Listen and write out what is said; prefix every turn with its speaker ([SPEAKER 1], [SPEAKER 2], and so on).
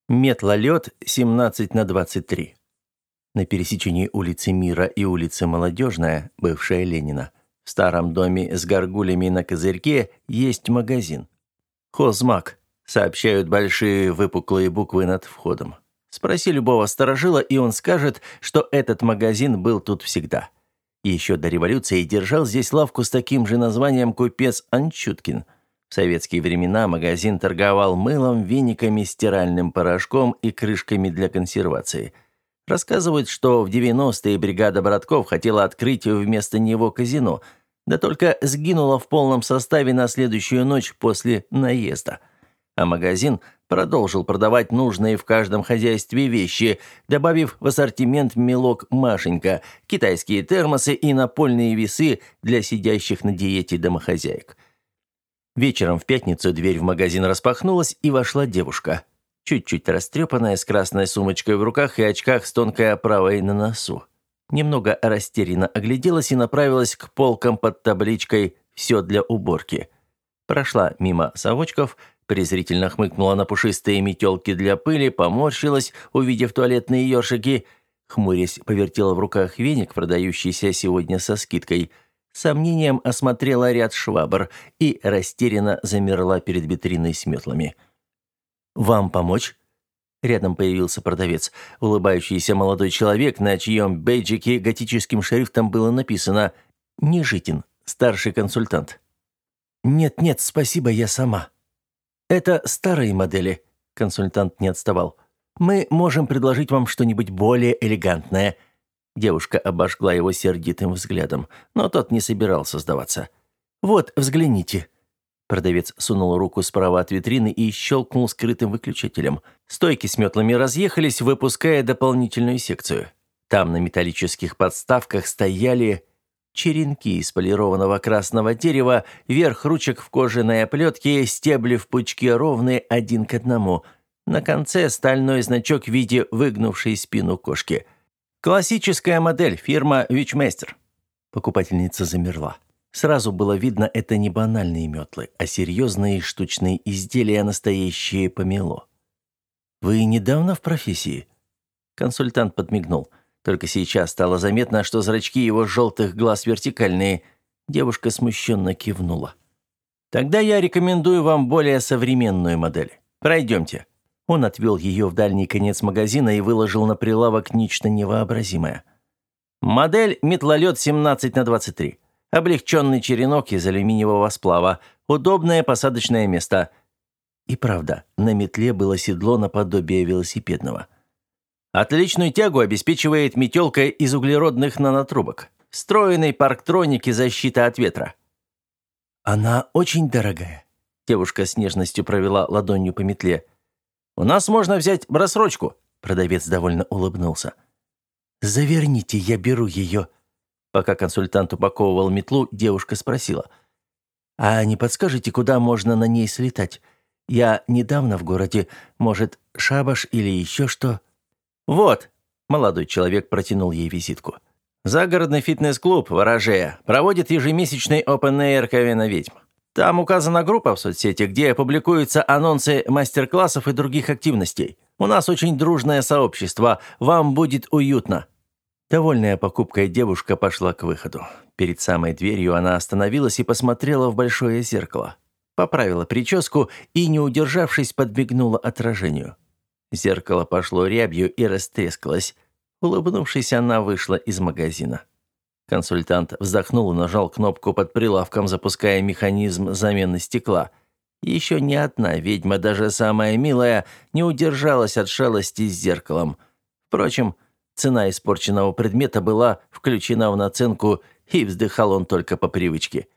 [SPEAKER 1] Метлолет 17/23. На пересечении улицы Мира и улицы Молодежная, бывшая Ленина, в старом доме с горгулями на козырьке есть магазин. «Хозмаг», сообщают большие выпуклые буквы над входом. Спроси любого сторожила, и он скажет, что этот магазин был тут всегда. И еще до революции держал здесь лавку с таким же названием купец Анчуткин. В советские времена магазин торговал мылом, вениками, стиральным порошком и крышками для консервации. Рассказывают, что в 90-е бригада братков хотела открыть вместо него казино, да только сгинула в полном составе на следующую ночь после наезда. А магазин продолжил продавать нужные в каждом хозяйстве вещи, добавив в ассортимент мелок Машенька, китайские термосы и напольные весы для сидящих на диете домохозяек. Вечером в пятницу дверь в магазин распахнулась, и вошла девушка. Чуть-чуть растрепанная, с красной сумочкой в руках и очках с тонкой оправой на носу. Немного растерянно огляделась и направилась к полкам под табличкой «Все для уборки». Прошла мимо совочков, презрительно хмыкнула на пушистые метелки для пыли, поморщилась, увидев туалетные ёршики, хмурясь, повертела в руках веник, продающийся сегодня со скидкой, с сомнением осмотрела ряд швабр и растерянно замерла перед витриной с метлами. «Вам помочь?» Рядом появился продавец, улыбающийся молодой человек, на чьем бейджике готическим шрифтом было написано «Нежитин, старший консультант». «Нет-нет, спасибо, я сама». «Это старые модели», — консультант не отставал. «Мы можем предложить вам что-нибудь более элегантное». Девушка обожгла его сердитым взглядом, но тот не собирался сдаваться. «Вот, взгляните». Продавец сунул руку справа от витрины и щелкнул скрытым выключателем. Стойки с метлами разъехались, выпуская дополнительную секцию. Там на металлических подставках стояли черенки из полированного красного дерева, верх ручек в кожаной оплетке, стебли в пучке ровные 1:1. На конце стальной значок в виде выгнувшей спину кошки. «Классическая модель, фирма «Вичмейстер». Покупательница замерла. Сразу было видно, это не банальные метлы, а серьезные штучные изделия, настоящее помело. «Вы недавно в профессии?» Консультант подмигнул. Только сейчас стало заметно, что зрачки его желтых глаз вертикальные. Девушка смущенно кивнула. «Тогда я рекомендую вам более современную модель. Пройдемте». Он отвел ее в дальний конец магазина и выложил на прилавок нечто невообразимое. Модель «Метлолет 17/23». Облегченный черенок из алюминиевого сплава. Удобное посадочное место. И правда, на метле было седло наподобие велосипедного. Отличную тягу обеспечивает метелка из углеродных нанотрубок. Встроенный парктроник и защита от ветра. «Она очень дорогая». Девушка с нежностью провела ладонью по метле. «У нас можно взять рассрочку», — продавец довольно улыбнулся. «Заверните, я беру ее». Пока консультант упаковывал метлу, девушка спросила. «А не подскажете, куда можно на ней слетать? Я недавно в городе. Может, шабаш или еще что?» «Вот», — молодой человек протянул ей визитку. «Загородный фитнес-клуб «Ворожея» проводит ежемесячный Open Air «Ковена ведьм». Там указана группа в соцсети, где публикуются анонсы мастер-классов и других активностей. У нас очень дружное сообщество, вам будет уютно». Довольная покупкой девушка пошла к выходу. Перед самой дверью она остановилась и посмотрела в большое зеркало. Поправила прическу и, не удержавшись, подмигнула отражению. Зеркало пошло рябью и растрескалось. Улыбнувшись, она вышла из магазина. Консультант вздохнул и нажал кнопку под прилавком, запуская механизм замены стекла. Еще ни одна ведьма, даже самая милая, не удержалась от шалости с зеркалом. Впрочем, цена испорченного предмета была включена в наценку, и вздыхал он только по привычке.